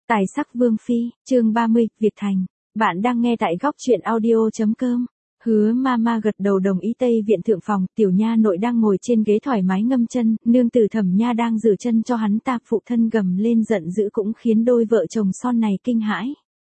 Tài sắc Vương Phi, chương 30, Việt Thành. Bạn đang nghe tại góc truyện audio.com. Hứa Mama gật đầu đồng ý. Tây viện thượng phòng, Tiểu Nha nội đang ngồi trên ghế thoải mái ngâm chân, nương tử Thẩm Nha đang rửa chân cho hắn ta. Phụ thân gầm lên giận dữ cũng khiến đôi vợ chồng son này kinh hãi.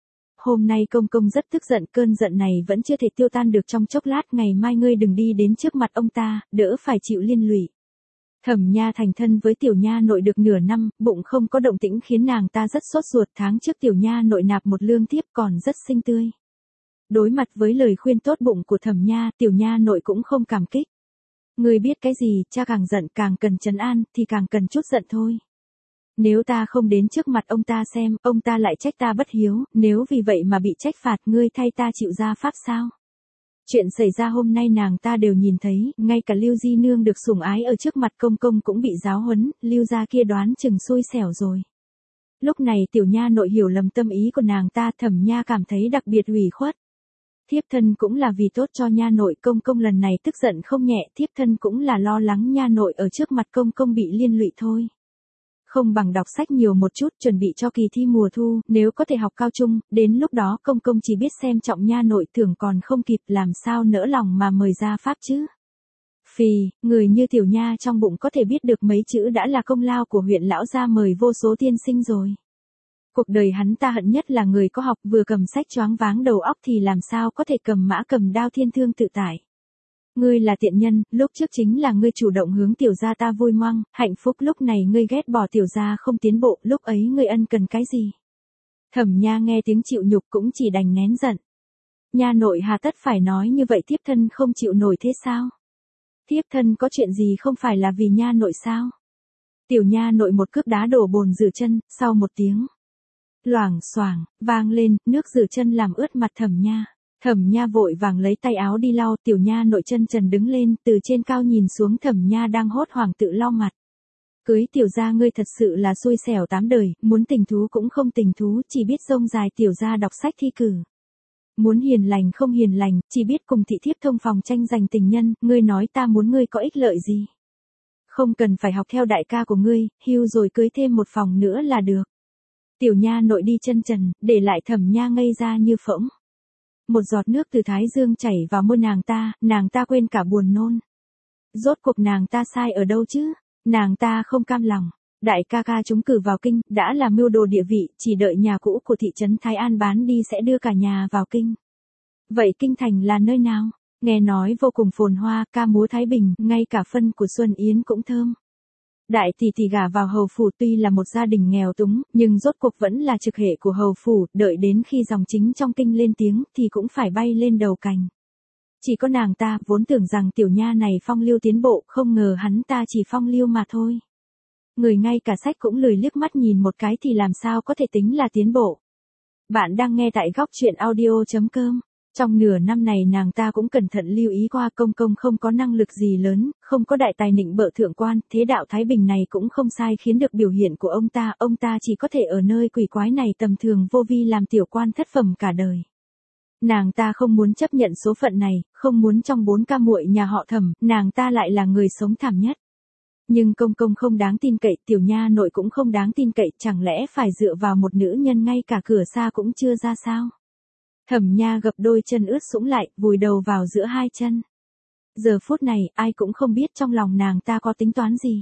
Hôm nay công công rất tức giận, cơn giận này vẫn chưa thể tiêu tan được trong chốc lát. Ngày mai ngươi đừng đi đến trước mặt ông ta, đỡ phải chịu liên lụy. Thẩm Nha thành thân với Tiểu Nha nội được nửa năm, bụng không có động tĩnh khiến nàng ta rất sốt ruột. Tháng trước Tiểu Nha nội nạp một lương thiếp còn rất xinh tươi. Đối mặt với lời khuyên tốt bụng của Thẩm Nha, Tiểu Nha nội cũng không cảm kích. Ngươi biết cái gì, cha càng giận càng cần trấn an, thì càng cần chút giận thôi. Nếu ta không đến trước mặt ông ta xem, ông ta lại trách ta bất hiếu, nếu vì vậy mà bị trách phạt, ngươi thay ta chịu ra pháp sao? Chuyện xảy ra hôm nay nàng ta đều nhìn thấy, ngay cả Lưu Di Nương được sủng ái ở trước mặt công công cũng bị giáo huấn, Lưu gia kia đoán chừng xui xẻo rồi. Lúc này Tiểu Nha nội hiểu lầm tâm ý của nàng ta, Thẩm Nha cảm thấy đặc biệt ủy khuất. Thiếp thân cũng là vì tốt cho Nha nội, công công lần này tức giận không nhẹ, thiếp thân cũng là lo lắng Nha nội ở trước mặt công công bị liên lụy thôi. Không bằng đọc sách nhiều một chút, chuẩn bị cho kỳ thi mùa thu, nếu có thể học cao trung, đến lúc đó công công chỉ biết xem trọng Nha nội, thưởng còn không kịp, làm sao nỡ lòng mà mời ra pháp chứ. Phì, người như Tiểu Nha trong bụng có thể biết được mấy chữ đã là công lao của huyện lão gia mời vô số tiên sinh rồi. Cuộc đời hắn ta hận nhất là người có học, vừa cầm sách choáng váng đầu óc thì làm sao có thể cầm mã cầm đao thiên thương tự tại. Ngươi là tiện nhân, lúc trước chính là ngươi chủ động hướng Tiểu gia ta vui ngoăng, hạnh phúc, lúc này ngươi ghét bỏ Tiểu gia không tiến bộ, lúc ấy ngươi ân cần cái gì? Thẩm Nha nghe tiếng chịu nhục cũng chỉ đành nén giận. Nha nội hà tất phải nói như vậy, thiếp thân không chịu nổi thế sao? Thiếp thân có chuyện gì không phải là vì Nha nội sao? Tiểu Nha nội một cước đá đổ bồn rửa chân, sau một tiếng loảng xoảng vang lên, nước rửa chân làm ướt mặt Thẩm Nha. Thẩm Nha vội vàng lấy tay áo đi lau, Tiểu Nha nội chân trần đứng lên, từ trên cao nhìn xuống Thẩm Nha đang hốt hoảng tự lau mặt. Cưới Tiểu gia ngươi thật sự là xui xẻo tám đời, muốn tình thú cũng không tình thú, chỉ biết rông dài Tiểu gia đọc sách thi cử. Muốn hiền lành không hiền lành, chỉ biết cùng thị thiếp thông phòng tranh giành tình nhân, ngươi nói ta muốn ngươi có ích lợi gì? Không cần phải học theo đại ca của ngươi, hưu rồi cưới thêm một phòng nữa là được. Tiểu Nha nội đi chân trần, để lại Thẩm Nha ngây ra như phỗng. Một giọt nước từ thái dương chảy vào môi nàng ta quên cả buồn nôn. Rốt cuộc nàng ta sai ở đâu chứ? Nàng ta không cam lòng. Đại ca ca chúng cử vào kinh, đã là mưu đồ địa vị, chỉ đợi nhà cũ của thị trấn Thái An bán đi sẽ đưa cả nhà vào kinh. Vậy kinh thành là nơi nào? Nghe nói vô cùng phồn hoa, ca múa Thái Bình, ngay cả phân của Xuân Yến cũng thơm. Đại tỷ tỷ gả vào hầu phủ, tuy là một gia đình nghèo túng, nhưng rốt cuộc vẫn là trực hệ của hầu phủ, đợi đến khi dòng chính trong kinh lên tiếng thì cũng phải bay lên đầu cành. Chỉ có nàng ta vốn tưởng rằng Tiểu Nha này phong lưu tiến bộ, không ngờ hắn ta chỉ phong lưu mà thôi. Người ngay cả sách cũng lười liếc mắt nhìn một cái thì làm sao có thể tính là tiến bộ. Bạn đang nghe tại góc truyện audio.com. Trong nửa năm này nàng ta cũng cẩn thận lưu ý qua, công công không có năng lực gì lớn, không có đại tài nịnh bợ thượng quan, thế đạo Thái Bình này cũng không sai khiến được biểu hiện của ông ta chỉ có thể ở nơi quỷ quái này tầm thường vô vi làm tiểu quan thất phẩm cả đời. Nàng ta không muốn chấp nhận số phận này, không muốn trong 4 ca muội nhà họ Thẩm, nàng ta lại là người sống thảm nhất. Nhưng công công không đáng tin cậy, Tiểu Nha nội cũng không đáng tin cậy, chẳng lẽ phải dựa vào một nữ nhân ngay cả cửa xa cũng chưa ra sao? Thẩm Nha gập đôi chân ướt sũng lại, vùi đầu vào giữa hai chân. Giờ phút này, ai cũng không biết trong lòng nàng ta có tính toán gì.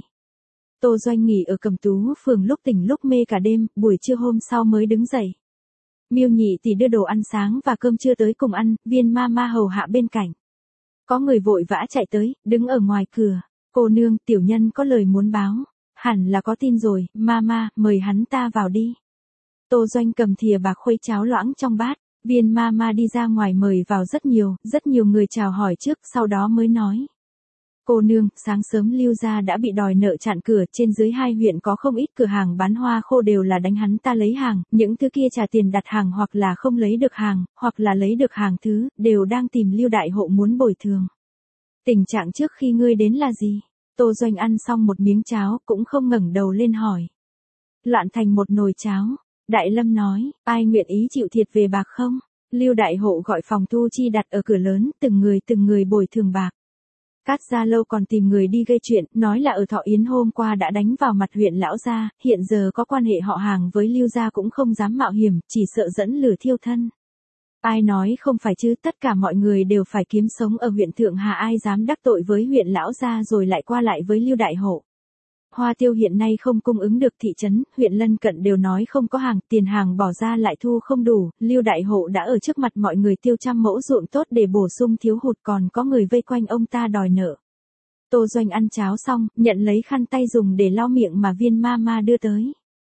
Tô Doanh nghỉ ở Cẩm Tú phường lúc tỉnh lúc mê cả đêm, buổi trưa hôm sau mới đứng dậy. Miêu Nhị thì đưa đồ ăn sáng và cơm trưa tới cùng ăn, Viên Mama hầu hạ bên cạnh. Có người vội vã chạy tới, đứng ở ngoài cửa. Cô nương, tiểu nhân có lời muốn báo. Hẳn là có tin rồi, Mama, mời hắn ta vào đi. Tô Doanh cầm thìa bạc khuấy cháo loãng trong bát. Viên Mama đi ra ngoài mời vào rất nhiều người chào hỏi trước, sau đó mới nói. Cô nương, sáng sớm Lưu gia đã bị đòi nợ chặn cửa, trên dưới 2 huyện có không ít cửa hàng bán hoa khô đều là đánh hắn ta lấy hàng, những thứ kia trả tiền đặt hàng hoặc là không lấy được hàng, hoặc là lấy được hàng thứ, đều đang tìm Lưu đại hộ muốn bồi thường. Tình trạng trước khi ngươi đến là gì? Tô Doanh ăn xong một miếng cháo, cũng không ngẩng đầu lên hỏi. Loạn thành một nồi cháo. Đại Lâm nói, ai nguyện ý chịu thiệt về bạc không? Lưu đại hộ gọi phòng thu chi đặt ở cửa lớn, từng người bồi thường bạc. Cát Gia Lâu còn tìm người đi gây chuyện, nói là ở Thọ Yến hôm qua đã đánh vào mặt huyện lão gia, hiện giờ có quan hệ họ hàng với Lưu gia cũng không dám mạo hiểm, chỉ sợ dẫn lửa thiêu thân. Ai nói không phải chứ, tất cả mọi người đều phải kiếm sống ở huyện Thượng Hà, ai dám đắc tội với huyện lão gia rồi lại qua lại với Lưu đại hộ. Hoa tiêu hiện nay không cung ứng được thị trấn, huyện lân cận đều nói không có hàng, tiền hàng bỏ ra lại thu không đủ, Lưu đại hộ đã ở trước mặt mọi người tiêu 100 mẫu ruộng tốt để bổ sung thiếu hụt, còn có người vây quanh ông ta đòi nợ. Tô Doanh ăn cháo xong, nhận lấy khăn tay dùng để lau miệng mà Viên Mama đưa tới.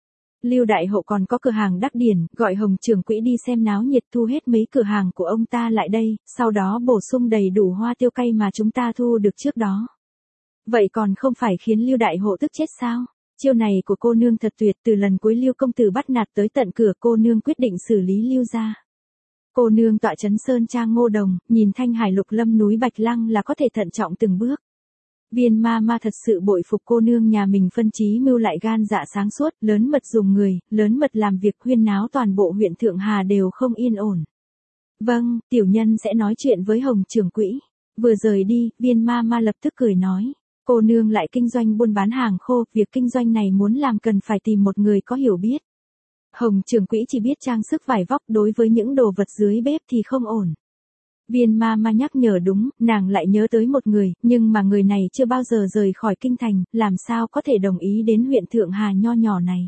Lưu đại hộ còn có cửa hàng đắc điển, gọi Hồng trưởng quỹ đi xem náo nhiệt, thu hết mấy cửa hàng của ông ta lại đây, sau đó bổ sung đầy đủ hoa tiêu cay mà chúng ta thu được trước đó. Vậy còn không phải khiến Lưu đại hộ tức chết sao? Chiêu này của cô nương thật tuyệt, từ lần cuối Lưu công tử bắt nạt tới tận cửa, cô nương quyết định xử lý Lưu gia. Cô nương tọa trấn Sơn Trang Ngô Đồng, nhìn Thanh Hải Lục Lâm núi Bạch Lăng là có thể thận trọng từng bước. Viên Mama thật sự bội phục cô nương nhà mình, phân trí mưu lại, gan dạ sáng suốt, lớn mật dùng người, lớn mật làm việc, huyên náo toàn bộ huyện Thượng Hà đều không yên ổn. Vâng, tiểu nhân sẽ nói chuyện với Hồng trưởng quỹ. Vừa rời đi, Viên Mama lập tức cười nói. Cô nương lại kinh doanh buôn bán hàng khô, việc kinh doanh này muốn làm cần phải tìm một người có hiểu biết. Hồng trưởng quỹ chỉ biết trang sức vải vóc, đối với những đồ vật dưới bếp thì không ổn. Viên Mama nhắc nhở đúng, nàng lại nhớ tới một người, nhưng mà người này chưa bao giờ rời khỏi kinh thành, làm sao có thể đồng ý đến huyện Thượng Hà nho nhỏ này.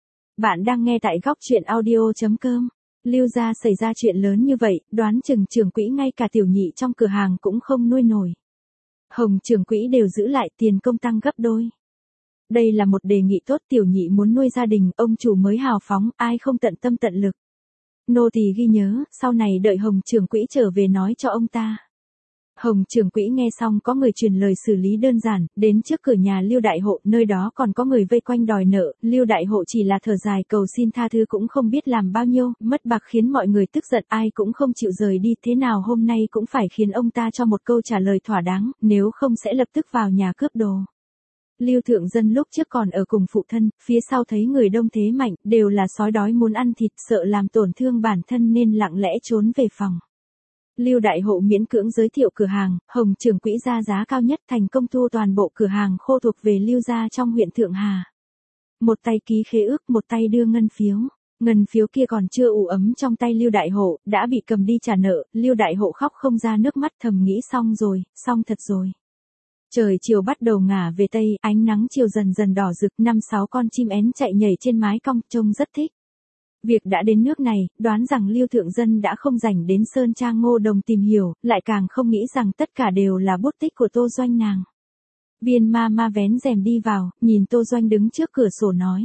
Bạn đang nghe tại góc truyện audio.com. Lưu gia xảy ra chuyện lớn như vậy, đoán chừng trưởng quỹ ngay cả tiểu nhị trong cửa hàng cũng không nuôi nổi. Hồng trưởng quỹ đều giữ lại, tiền công tăng gấp đôi. Đây là một đề nghị tốt, tiểu nhị muốn nuôi gia đình, ông chủ mới hào phóng, ai không tận tâm tận lực. Nô tỳ ghi nhớ, sau này đợi Hồng trưởng quỹ trở về nói cho ông ta. Hồng trưởng quỹ nghe xong có người truyền lời xử lý đơn giản, đến trước cửa nhà Lưu đại hộ, nơi đó còn có người vây quanh đòi nợ, Lưu đại hộ chỉ là thở dài cầu xin tha thứ cũng không biết làm bao nhiêu, mất bạc khiến mọi người tức giận, ai cũng không chịu rời đi, thế nào hôm nay cũng phải khiến ông ta cho một câu trả lời thỏa đáng, nếu không sẽ lập tức vào nhà cướp đồ. Lưu Thượng Dân lúc trước còn ở cùng phụ thân, phía sau thấy người đông thế mạnh, đều là sói đói muốn ăn thịt, sợ làm tổn thương bản thân nên lặng lẽ trốn về phòng. Lưu đại hộ miễn cưỡng giới thiệu cửa hàng, Hồng trưởng quỹ ra giá cao nhất, thành công thu toàn bộ cửa hàng khô thuộc về Lưu gia trong huyện Thượng Hà. Một tay ký khế ước, một tay đưa ngân phiếu. Ngân phiếu kia còn chưa ủ ấm trong tay Lưu đại hộ, đã bị cầm đi trả nợ, Lưu đại hộ khóc không ra nước mắt, thầm nghĩ xong rồi, xong thật rồi. Trời chiều bắt đầu ngả về tây, ánh nắng chiều dần dần đỏ rực, 5-6 con chim én chạy nhảy trên mái cong, trông rất thích. Việc đã đến nước này, đoán rằng Lưu Thượng Dân đã không rảnh đến Sơn Trang Ngô Đồng tìm hiểu, lại càng không nghĩ rằng tất cả đều là bút tích của Tô Doanh nàng. Viên Mama vén rèm đi vào, nhìn Tô Doanh đứng trước cửa sổ nói.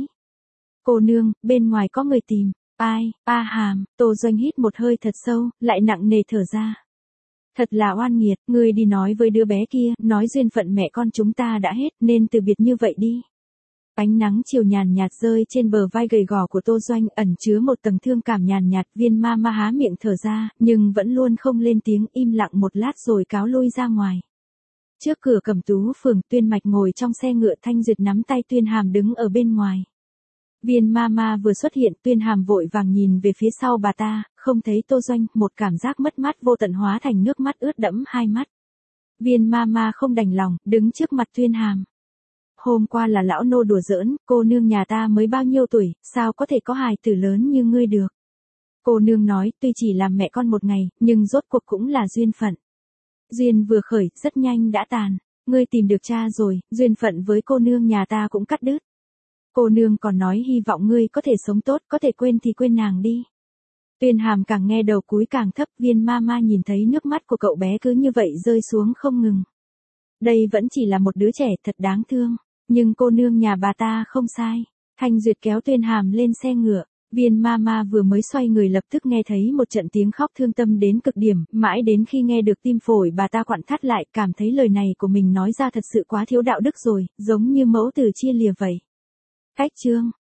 Cô nương, bên ngoài có người tìm. Ai, A Hàm, Tô Doanh hít một hơi thật sâu, lại nặng nề thở ra. Thật là oan nghiệt, ngươi đi nói với đứa bé kia, nói duyên phận mẹ con chúng ta đã hết, nên từ biệt như vậy đi. Ánh nắng chiều nhàn nhạt rơi trên bờ vai gầy gò của Tô Doanh, ẩn chứa một tầng thương cảm nhàn nhạt. Viên Mama há miệng thở ra, nhưng vẫn luôn không lên tiếng, im lặng một lát rồi cáo lui ra ngoài. Trước cửa Cẩm Tú phường, Tuyên Mạch ngồi trong xe ngựa, Thanh Duyệt nắm tay Tuyên Hàm đứng ở bên ngoài. Viên Mama vừa xuất hiện, Tuyên Hàm vội vàng nhìn về phía sau bà ta, không thấy Tô Doanh, một cảm giác mất mát vô tận hóa thành nước mắt ướt đẫm hai mắt. Viên Mama không đành lòng, đứng trước mặt Tuyên Hàm. Hôm qua là lão nô đùa giỡn, cô nương nhà ta mới bao nhiêu tuổi, sao có thể có hài tử lớn như ngươi được. Cô nương nói, tuy chỉ làm mẹ con một ngày, nhưng rốt cuộc cũng là duyên phận. Duyên vừa khởi, rất nhanh đã tàn. Ngươi tìm được cha rồi, duyên phận với cô nương nhà ta cũng cắt đứt. Cô nương còn nói hy vọng ngươi có thể sống tốt, có thể quên thì quên nàng đi. Tuyên Hàm càng nghe đầu cúi càng thấp, Viên Mama nhìn thấy nước mắt của cậu bé cứ như vậy rơi xuống không ngừng. Đây vẫn chỉ là một đứa trẻ thật đáng thương, nhưng cô nương nhà bà ta không sai. Thanh Duyệt kéo Tuyên Hàm lên xe ngựa, Viên Mama vừa mới xoay người lập tức nghe thấy một trận tiếng khóc thương tâm đến cực điểm, mãi đến khi nghe được tim phổi bà ta quặn thắt lại, cảm thấy lời này của mình nói ra thật sự quá thiếu đạo đức rồi, giống như mẫu tử chia lìa vậy. Cách chương